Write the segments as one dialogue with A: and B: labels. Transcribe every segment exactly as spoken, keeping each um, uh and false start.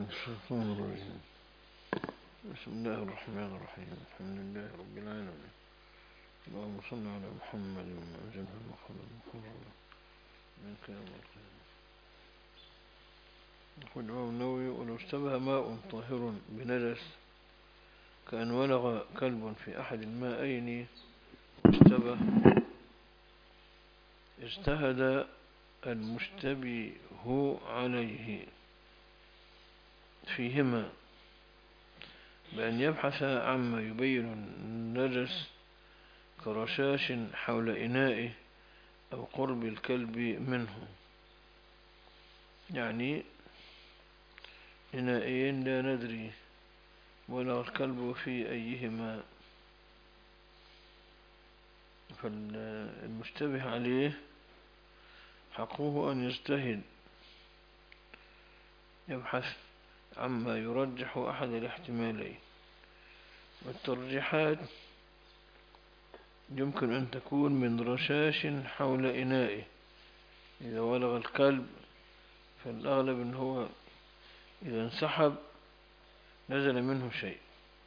A: الشيطان الرجيم. بسم الله الرحمن الرحيم. الحمد لله رب العالمين. اللهم صل على محمد وأنزله المخلد المقرب من قيام القيامة. يقول الإمام النووي: ولو اشتبه ماء طاهر بنجس كأن ولغ كلب في أحد الماءين اشتبه اجتهد المشتبه عليه فيهما بأن يبحث عما يبين النجس كرشاش حول إنائه أو قرب الكلب منه، يعني إنائين لا ندري ولا الكلب في أيهما، فالمشتبه عليه حقه أن يجتهد يبحث عما يرجح أحد الاحتمالين، والترجيحات يمكن أن تكون من رشاش حول إنائه. إذا ولغ الكلب فالأغلب أنه هو إذا انسحب نزل منه شيء،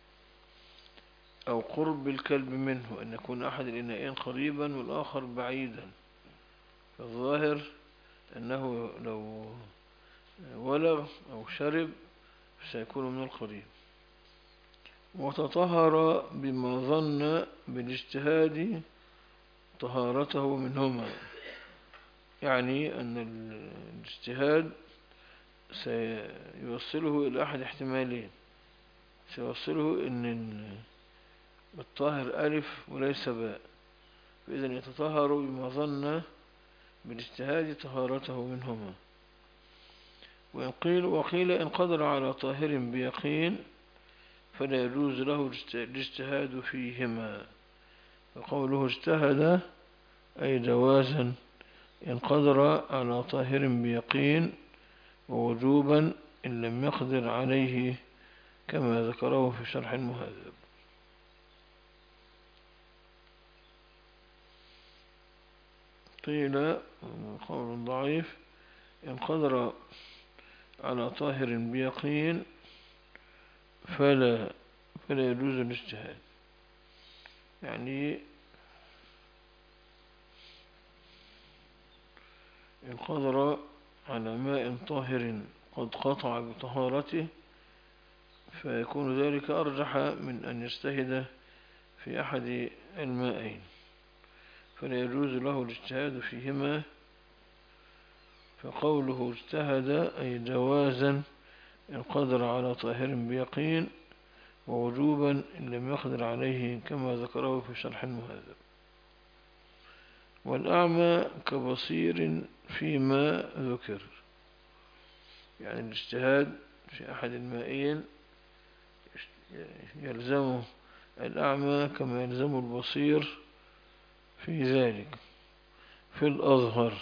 A: أو قرب الكلب منه، أن يكون أحد الإنائين قريبا والآخر بعيدا، فالظاهر أنه لو ولغ أو شرب سيكون من القريب. وتطهر بما ظن بالاجتهاد طهارته منهما، يعني أن الاجتهاد سيوصله إلى أحد احتمالين، سيوصله أن الطاهر ألف وليس باء، فإذا يتطهر بما ظن بالاجتهاد طهارته منهما. وقيل, وقيل إن قدر على طاهر بيقين فلا يجوز له الاجتهاد فيهما، وقوله اجتهد أي جوازا إن قدر على طاهر بيقين، ووجوبا إن لم يقدر عليه كما ذكره في شرح المهذب. قيل قول ضعيف: إن قدر على طاهر بيقين فلا فلا يجوز الاجتهاد، يعني إن قدر على ماء طاهر قد قطع بطهارته فيكون ذلك أرجح من أن يجتهد في أحد المائين، فلا يجوز له الاجتهاد فيهما. فقوله اجتهد أي جوازا إن قدر على طاهر بيقين، ووجوبا إن لم يقدر عليه كما ذكره في شرح المهذب. والأعمى كبصير فيما ذكر، يعني الاجتهاد في أحد المائين يلزمه الأعمى كما يلزم البصير في ذلك في الأظهر.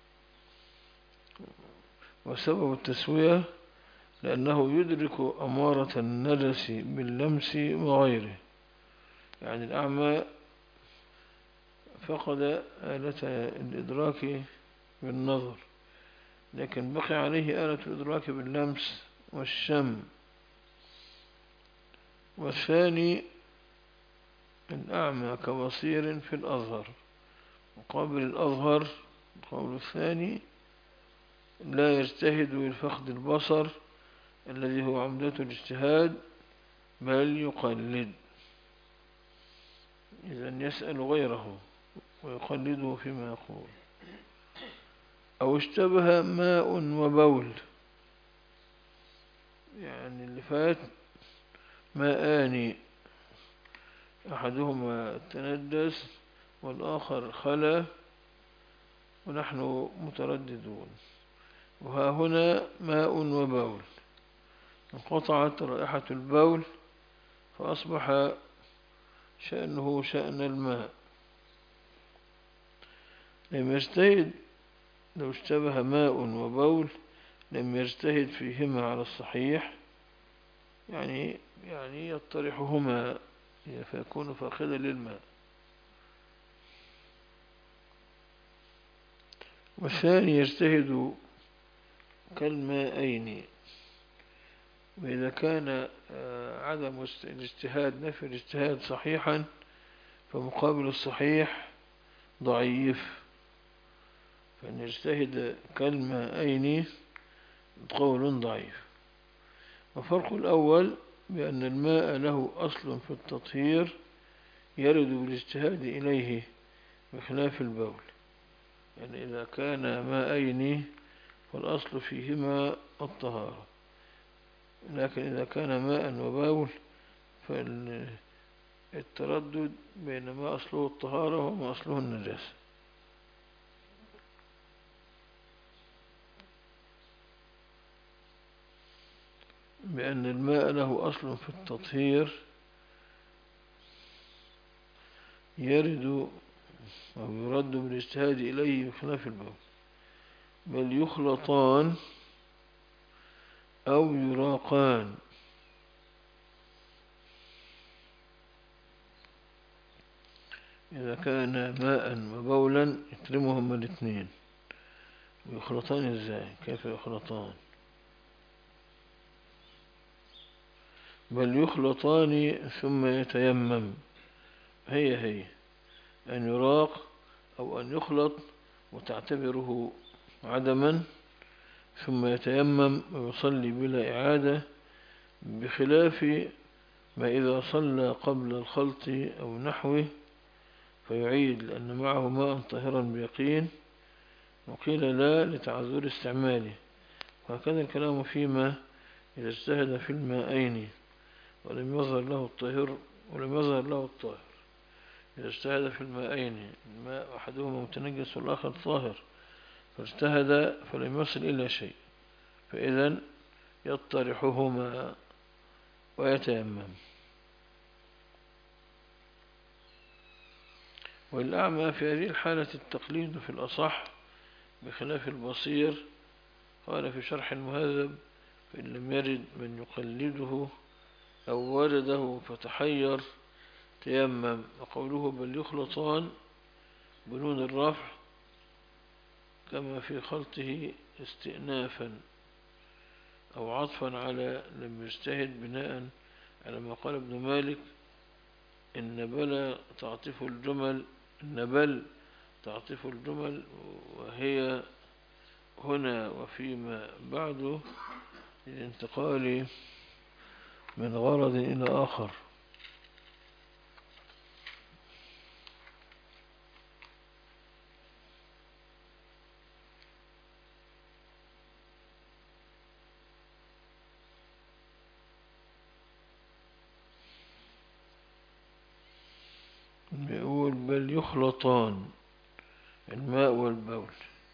A: وسبب التسوية لأنه يدرك أمارة النجس باللمس وغيره، يعني الأعمى فقد آلة الإدراك بالنظر، لكن بقي عليه آلة الإدراك باللمس والشم. والثاني الأعمى كبصير في الأظهر، مقابل الأظهر القول الثاني لا يجتهد لفقد البصر الذي هو عمدة الاجتهاد، بل يقلد، إذن يسأل غيره ويقلده فيما يقول. أو اشتبه ماء وبول، يعني اللي فات ماءان أحدهما تندس والآخر خلا ونحن مترددون، وها هنا ماء وبول، انقطعت رائحة البول فأصبح شأنه شأن الماء. لم يجتهد لو اشتبه ماء وبول لم يجتهد فيهما على الصحيح، يعني يعني يطرحهما فيكون فاقدا للماء. والثاني يجتهد كالماءين، وإذا كان عدم الاجتهاد نفي الاجتهاد صحيحا فمقابل الصحيح ضعيف، فإن يجتهد كالماءين قول ضعيف. وفرق الأول بأن الماء له أصل في التطهير يرد بالاجتهاد إليه بخلاف البول، يعني إذا كان ماءين فالأصل فيهما الطهارة، لكن إذا كان ماء وبول فالتردد بين ما أصله الطهارة وما أصله النجاسة. بأن الماء له أصل في التطهير يرد أو يرد بالاجتهاد إليه بخلاف البول، بل يخلطان أو يراقان. إذا كان ماء وبولا يترمهما الاثنين، ويخلطان إزاي؟ كيف يخلطان؟ بل يخلطان ثم يتيمم، هي هي أن يراق أو أن يخلط وتعتبره عدما ثم يتيمم ويصلي بلا إعادة، بخلاف ما إذا صلى قبل الخلط أو نحوه فيعيد لأن معه ماء طاهرا بيقين، وقيل لا لتعذر استعماله. وهكذا الكلام فيما إذا اجتهد في الماءين ولم يظهر له الطاهر ولم يظهر له الطاهر. إذا اجتهد في الماءين الماء أحدهما متنجس والآخر طاهر فاجتهد فلم يصل إلى شيء، فإذن يطرحهما ويتيمم. والأعمى في هذه الحالة التقليد في الأصح بخلاف البصير. قال في شرح المهذب: فإن لم يرد من يقلده أو وجده فتحير تيمم. وقوله بل يخلطان بنون الرفع كما في خلطه استئنافا أو عطفا على لم يجتهد، بناء على ما قال ابن مالك: إن بل تعطف الجمل إن بل تعطف الجمل وهي هنا وفيما بعده للانتقال من غرض إلى آخر. يقول بل يخلطان الماء والبول،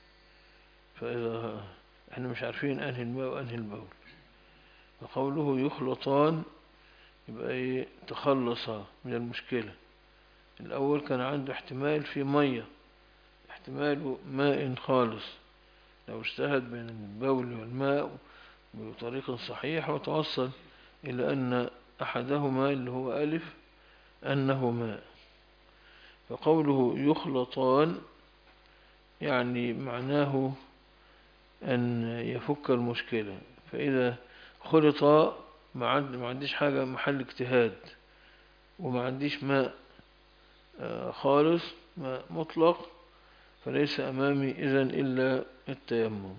A: فإذا احنا مش عارفين أنهي الماء وأنهي البول، فقوله يخلطان يبقى تخلص من المشكلة. الأول كان عنده احتمال في مية، احتمال ماء خالص، لو اجتهد بين البول والماء بطريق صحيح وتوصل إلى أن أحدهما اللي هو ألف أنه ماء. فقوله يخلطان يعني معناه أن يفك المشكلة. فإذا خلط ما عنديش حاجة محل اجتهاد وما عنديش ماء خالص ماء مطلق، فليس أمامي إذن إلا التيمم.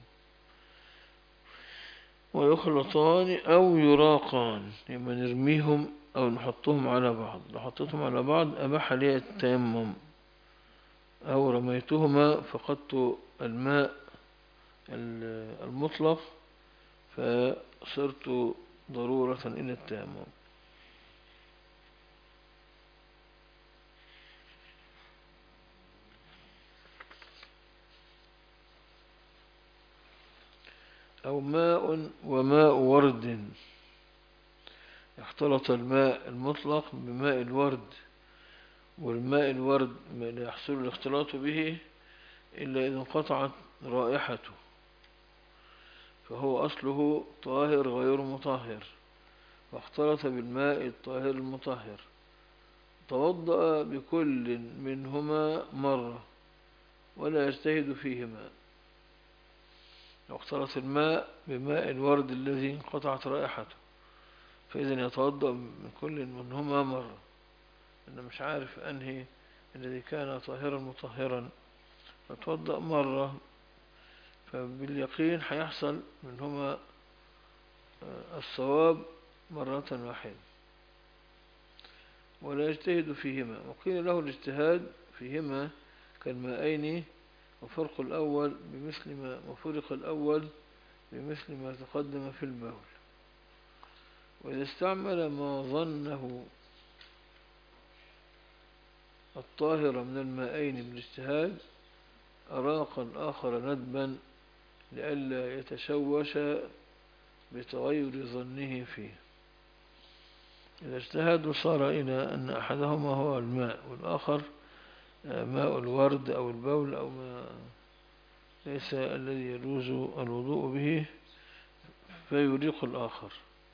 A: ويخلطان أو يراقان، لما نرميهم أو نحطهم على بعض، لو حطيتهم على بعض أباح لي التيمم، أو رميتهما فقدت الماء المطلق فصرت ضرورة إلى التيمم. أو ماء وماء ورد، اختلط الماء المطلق بماء الورد، والماء الورد لا يحصل الاختلاط به إلا إذا انقطعت رائحته، فهو أصله طاهر غير مطهر، واختلط بالماء الطاهر المطهر، توضأ بكل منهما مرة ولا يجتهد فيهما. لو اختلط الماء بماء الورد الذي انقطعت رائحته فإذا يتوضأ من كل منهما مرة، أنا مش عارف أنهي الذي كان طاهرا مطهرا، فتوضأ مرة، فباليقين هيحصل منهما الصواب مرة واحدة، ولا يجتهد فيهما. وقيل له الاجتهاد فيهما كالماءين، وفرق الأول بمثل ما وفرق الأول بمثل ما تقدم في البول. وإذا استعمل ما ظنه الطاهر من الماءين بالاجتهاد أراق الآخر ندبا لئلا يتشوش بتغير ظنه فيه. إذا اجتهدوا صار إلى أن أحدهما هو الماء والآخر ماء الورد أو البول أو ما ليس الذي يجوز الوضوء به، فيريق الآخر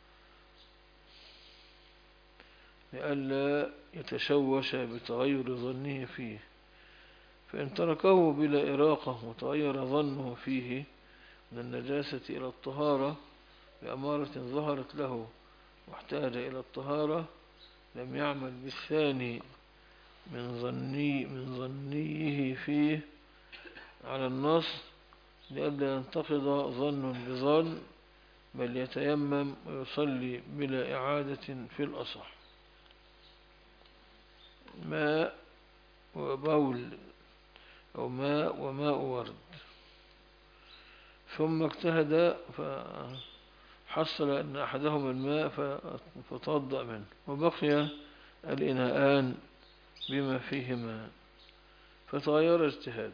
A: لئلا يتشوش بتغير ظنه فيه. فإن تركه بلا إراقة وتغير ظنه فيه من النجاسة إلى الطهارة بأمارة ظهرت له واحتاج إلى الطهارة لم يعمل بالثاني من ظني من ظنيه فيه على النص لئلا ينتقض ظن بظن، بل يتيمم ويصلي بلا إعادة في الأصح. ماء وبول أو ماء وماء ورد، ثم اجتهد فحصل أن أحدهما الماء فتوضأ منه، وبقي الإناءان بما فيهما فتغير اجتهاده.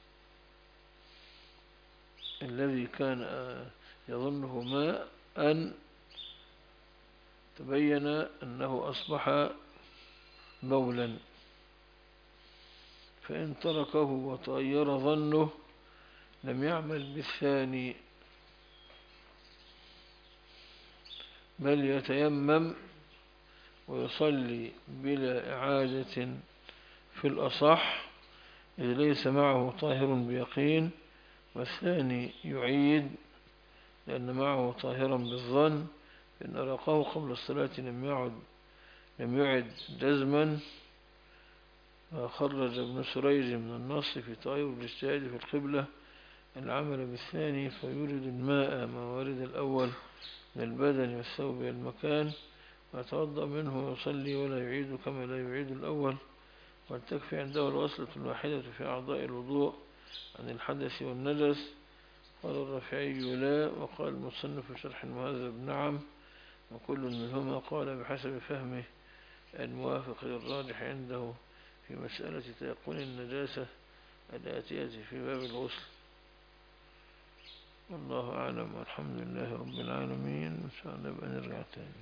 A: الذي كان يظنه ماء أن تبين أنه أصبح بولا، فإن تركه وتغير ظنه لم يعمل بالثاني، بل يتيمم ويصلي بلا إعادة في الأصح، إذ ليس معه طاهر بيقين، والثاني يعيد لأن معه طاهرا بالظن، إن أراقه قبل الصلاة لم يعد لم يعد جزما. خرج ابن سريج من النص في تغير الاجتهاد في القبلة العمل بالثاني، فيورد الماء ما ورد الأول من البدن والثوب والمكان ويتوضأ منه ويصلي ولا يعيد كما لا يعيد الأول، ولتكفي عنده الوصلة الواحدة في أعضاء الوضوء عن الحدث والنجس. قال الرافعي لا، وقال المصنف في شرح المهذب نعم، وكل منهما قال بحسب فهمه الموافق للراجح عنده في مسألة تيقن النجاسة الآتية في باب الغسل. والله أعلم، والحمد لله رب العالمين. إن شاء الله نبقى نرجع تاني.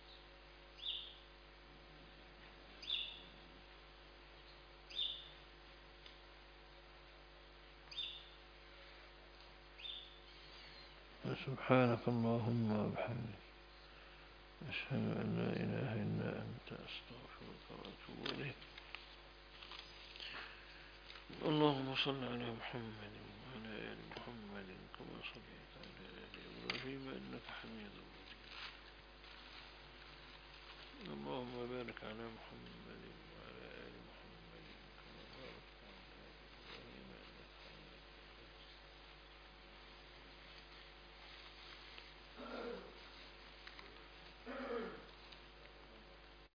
A: سبحانك اللهم وبحمدك، أشهد أن لا إله إلا أنت، أستغفرك وأتوب إليك. اللهم صل على محمد وعلى آل محمد كما صليت على آل إبراهيم إنك حميد مجيد. اللهم بارك على محمد